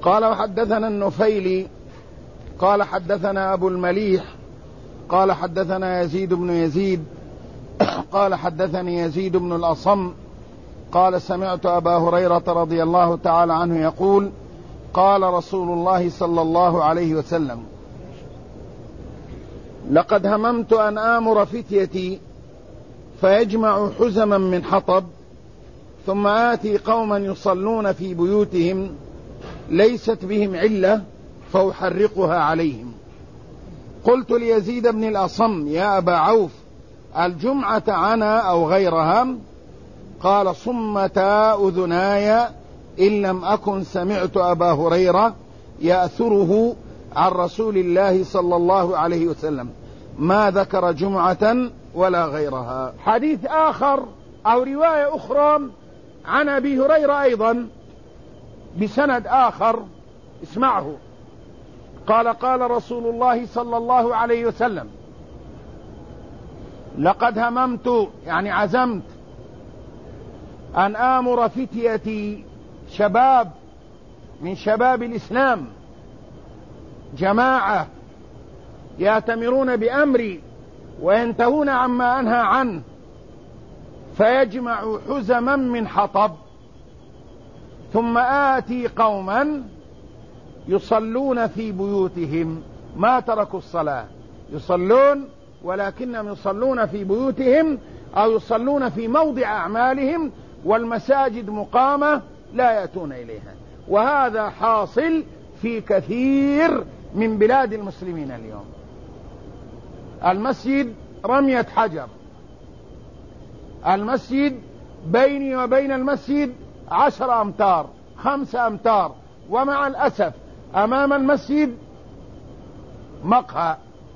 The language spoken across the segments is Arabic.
قال وحدثنا النفيلي قال حدثنا أبو المليح قال حدثنا يزيد بن يزيد قال حدثني يزيد بن الأصم قال سمعت أبا هريرة رضي الله تعالى عنه يقول قال رسول الله صلى الله عليه وسلم لقد هممت أن آمر فتيتي فيجمع حزما من حطب ثم آتي قوما يصلون في بيوتهم ليست بهم علة فأحرقها عليهم. قلت ليزيد بن الأصم يا أبا عوف الجمعة عنا أو غيرها؟ قال صمتا أذناي إن لم أكن سمعت أبا هريرة يأثره عن رسول الله صلى الله عليه وسلم ما ذكر جمعة ولا غيرها. حديث آخر أو رواية أخرى عن أبي هريرة أيضا بسند آخر اسمعه. قال قال رسول الله صلى الله عليه وسلم لقد هممت يعني عزمت أن آمر فتيتي شباب من شباب الإسلام جماعة يأتمرون بأمري وينتهون عما أنهى عنه فيجمع حزما من حطب ثم آتي قوما يصلون في بيوتهم ما تركوا الصلاة يصلون ولكنهم يصلون في بيوتهم أو يصلون في موضع أعمالهم والمساجد مقامة لا يأتون إليها. وهذا حاصل في كثير من بلاد المسلمين اليوم. المسجد رمية حجر، المسجد بيني وبين المسجد 10 أمتار 5 أمتار، ومع الأسف أمام المسجد مقهى.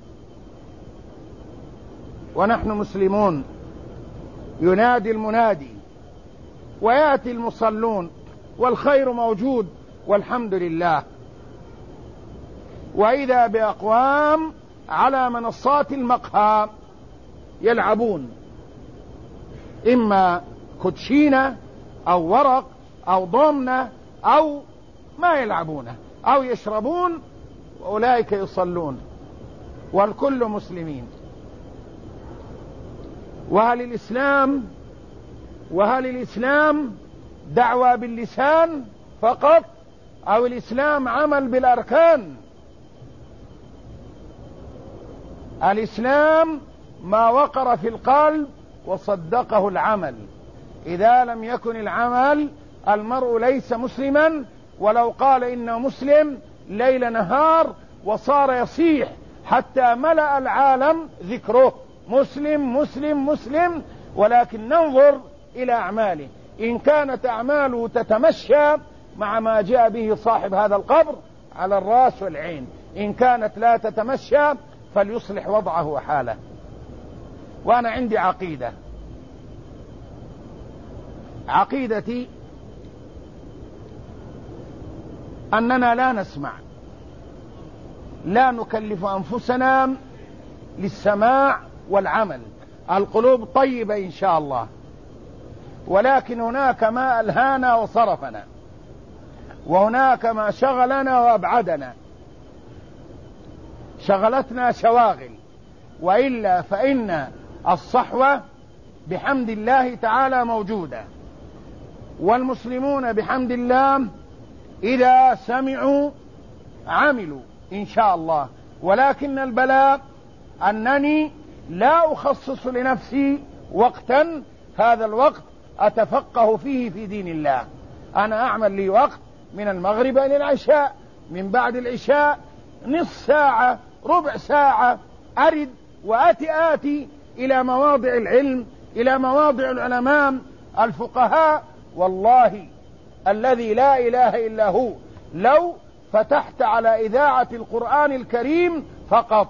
ونحن مسلمون ينادي المنادي ويأتي المصلون والخير موجود والحمد لله، وإذا بأقوام على منصات المقهى يلعبون إما كوتشينة أو ورق أو ضمنة أو ما يلعبونه أو يشربون وأولئك يصلون والكل مسلمين. وهل الإسلام دعوة باللسان فقط أو الإسلام عمل بالأركان؟ الإسلام ما وقر في القلب وصدقه العمل. إذا لم يكن العمل المرء ليس مسلما، ولو قال إنه مسلم ليل نهار وصار يصيح حتى ملأ العالم ذكره مسلم مسلم مسلم، ولكن ننظر إلى أعماله. إن كانت أعماله تتمشى مع ما جاء به صاحب هذا القبر على الرأس والعين، إن كانت لا تتمشى فليصلح وضعه وحاله. وأنا عندي عقيدتي أننا لا نسمع، لا نكلف أنفسنا للسماع والعمل. القلوب طيبة إن شاء الله، ولكن هناك ما ألهانا وصرفنا، وهناك ما شغلنا وأبعدنا، شغلتنا شواغل. وإلا فإن الصحوة بحمد الله تعالى موجودة، والمسلمون بحمد الله إذا سمعوا عملوا إن شاء الله. ولكن البلاء أنني لا أخصص لنفسي وقتا هذا الوقت أتفقه فيه في دين الله. أنا أعمل لي وقت من المغرب إلى العشاء، من بعد العشاء نصف ساعة ربع ساعة أرد وآتي إلى مواضع العلم، إلى مواضع العلماء الفقهاء. والله الذي لا إله إلا هو لو فتحت على إذاعة القرآن الكريم فقط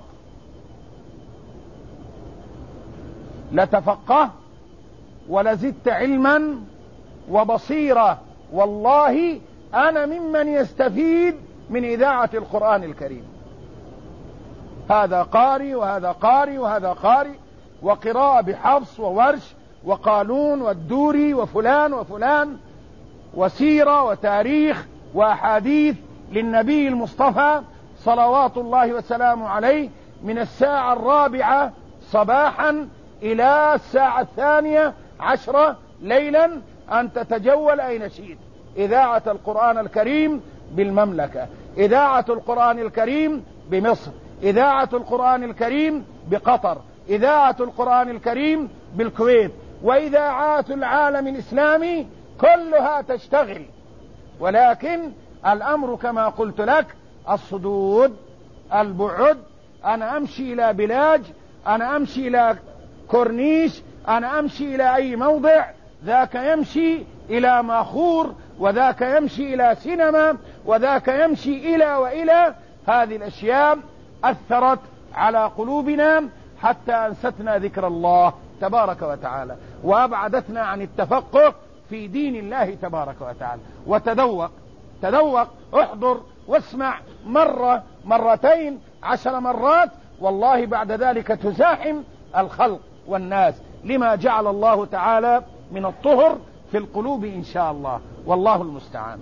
لتفقه ولزدت علما وبصيرة. والله أنا ممن يستفيد من إذاعة القرآن الكريم. هذا قارئ وهذا قارئ وهذا قارئ، وقراءة بحفص وورش وقالون والدوري وفلان وفلان، وسيرة وتاريخ وأحاديث للنبي المصطفى صلوات الله وسلامه عليه من الساعة 4 صباحا إلى الساعة 12 ليلا أن تتجول أين شئت. إذاعة القرآن الكريم بالمملكة، إذاعة القرآن الكريم بمصر، إذاعة القرآن الكريم بقطر، إذاعة القرآن الكريم بالكويت، وإذاعات العالم الإسلامي كلها تشتغل. ولكن الأمر كما قلت لك الصدود، البعد، أنا أمشي إلى بلاج، أنا أمشي إلى كورنيش، أنا أمشي إلى أي موضع، ذاك يمشي إلى ماخور، وذاك يمشي إلى سينما، وذاك يمشي إلى وإلى. هذه الأشياء أثرت على قلوبنا حتى أنستنا ذكر الله تبارك وتعالى، وأبعدتنا عن التفقه في دين الله تبارك وتعالى. تذوق، احضر واسمع مرة، مرتين، 10 مرات، والله بعد ذلك تزاحم الخلق والناس لما جعل الله تعالى من الطهر في القلوب إن شاء الله، والله المستعان.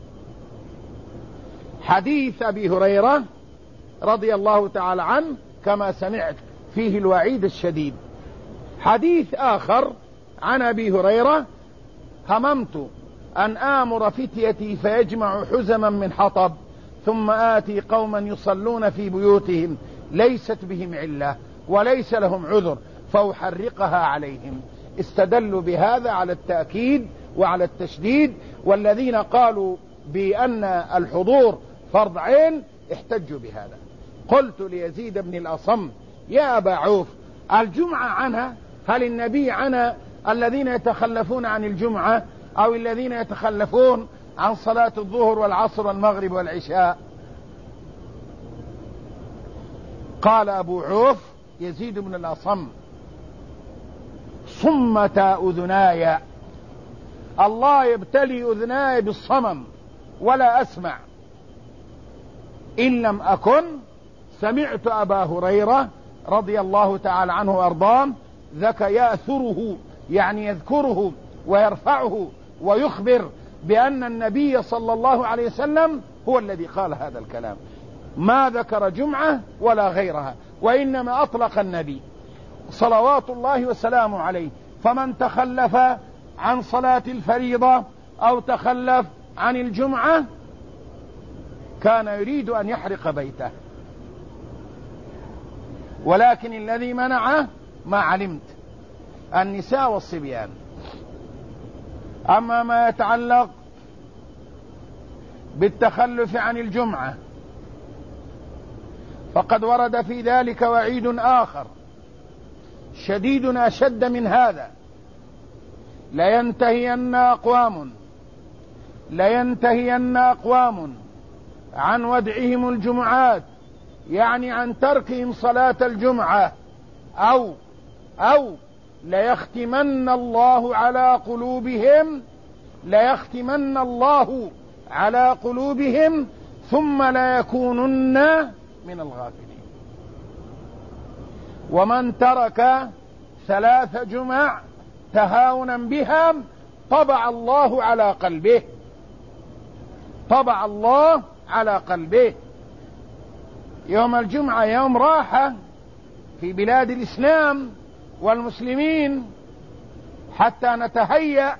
حديث أبي هريرة رضي الله تعالى عنه كما سمعت فيه الوعيد الشديد. حديث آخر عن أبي هريرة: هممت أن آمر فتيتي فيجمع حزما من حطب ثم آتي قوما يصلون في بيوتهم ليست بهم علة وليس لهم عذر فأحرقها عليهم. استدلوا بهذا على التأكيد وعلى التشديد، والذين قالوا بأن الحضور فرض عين احتجوا بهذا. قلت ليزيد بن الأصم: يا أبا عوف، الجمعة عنها، هل النبي عنا الذين يتخلفون عن الجمعة أو الذين يتخلفون عن صلاة الظهر والعصر والمغرب والعشاء؟ قال أبو عوف يزيد بن الأصم: صمت أذناي، الله يبتلي أذناي بالصمم ولا أسمع، إن لم أكن سمعت أبا هريرة رضي الله تعالى عنه وأرضاه ذاك يأثره، يعني يذكره ويرفعه ويخبر بأن النبي صلى الله عليه وسلم هو الذي قال هذا الكلام، ما ذكر جمعة ولا غيرها، وإنما أطلق النبي صلوات الله وسلامه عليه. فمن تخلف عن صلاة الفريضة أو تخلف عن الجمعة كان يريد أن يحرق بيته، ولكن الذي منعه ما علمت النساء والصبيان. أما ما يتعلق بالتخلف عن الجمعة فقد ورد في ذلك وعيد آخر شديد أشد من هذا: لينتهين أقوام عن ودعهم الجمعات، يعني عن تركهم صلاة الجمعة، أو ليختمن الله على قلوبهم ثم لا يكونن من الغافلين. ومن ترك 3 جمع تهاونا بها طبع الله على قلبه. يوم الجمعة يوم راحة في بلاد الإسلام والمسلمين حتى نتهيأ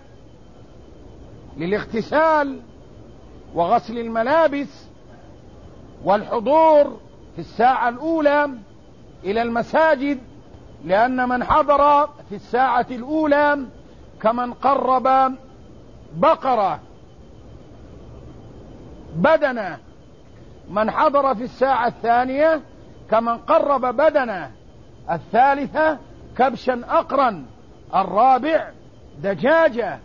للاغتسال وغسل الملابس والحضور في الساعة الأولى إلى المساجد، لأن من حضر في الساعة الأولى كمن قرب بقرة بدنة، من حضر في الساعة الثانية كمن قرب بدنة، الثالثة كبشا أقرا، الرابع دجاجة.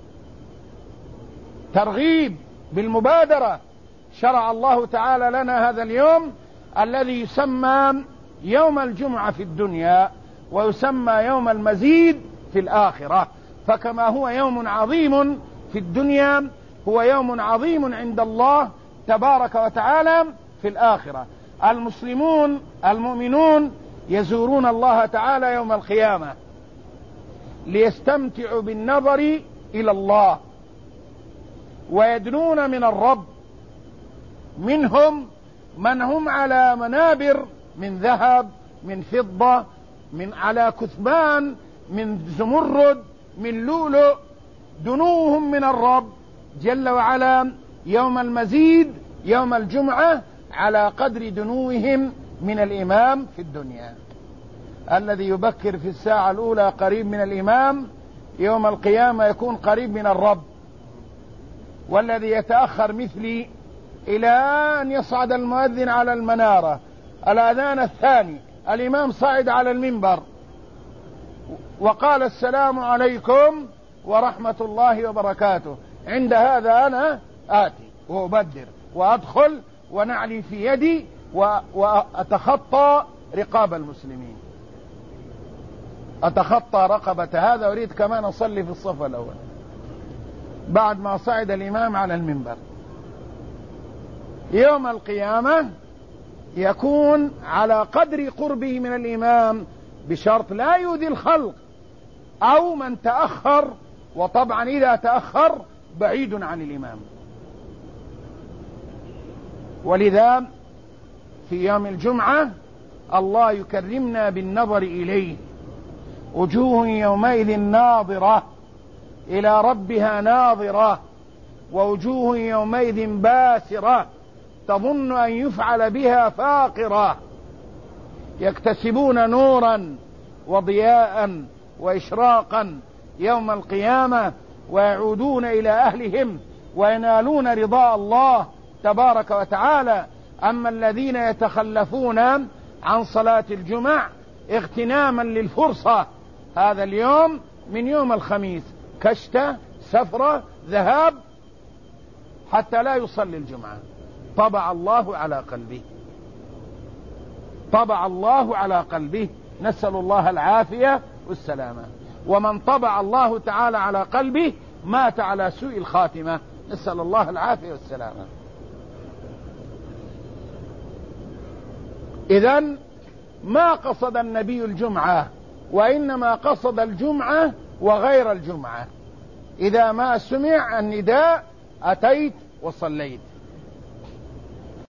ترغيب بالمبادرة. شرع الله تعالى لنا هذا اليوم الذي يسمى يوم الجمعة في الدنيا ويسمى يوم المزيد في الآخرة. فكما هو يوم عظيم في الدنيا هو يوم عظيم عند الله تبارك وتعالى في الآخرة. المسلمون المؤمنون يزورون الله تعالى يوم القيامة ليستمتعوا بالنظر إلى الله ويدنون من الرب منهم من هم على منابر من ذهب، من فضة، من على كثبان، من زمرد، من لؤلؤ، دنوهم من الرب جل وعلا يوم المزيد يوم الجمعة على قدر دنوهم من الإمام في الدنيا. الذي يبكر في الساعة الأولى قريب من الإمام يوم القيامة يكون قريب من الرب، والذي يتأخر مثلي إلى أن يصعد المؤذن على المنارة، الأذان الثاني، الإمام صعد على المنبر وقال السلام عليكم ورحمة الله وبركاته، عند هذا أنا آتي وأبدر وأدخل ونعلي في يدي وأتخطى رقاب المسلمين، أتخطى رقبة هذا، أريد كمان أصلي في الصف الأول بعد ما صعد الإمام على المنبر. يوم القيامة يكون على قدر قربه من الإمام بشرط لا يؤذي الخلق أو من تأخر، وطبعا إذا تأخر بعيد عن الإمام. ولذا في يوم الجمعة الله يكرمنا بالنظر إليه، وجوه يومئذ ناظرة إلى ربها ناظرة، ووجوه يومئذ باسرة تظن أن يفعل بها فاقرة، يكتسبون نورا وضياء وإشراقا يوم القيامة ويعودون إلى أهلهم وينالون رضاء الله تبارك وتعالى. أما الذين يتخلفون عن صلاة الجمع اغتناما للفرصة، هذا اليوم من يوم الخميس كشتة سفرة ذهاب حتى لا يصلي الجمعة، طبع الله على قلبه، طبع الله على قلبه، نسأل الله العافية والسلامة. ومن طبع الله تعالى على قلبه مات على سوء الخاتمة، نسأل الله العافية والسلامة. إذن ما قصد النبي الجمعة، وإنما قصد الجمعة وغير الجمعة. إذا ما سمع النداء أتيت وصليت،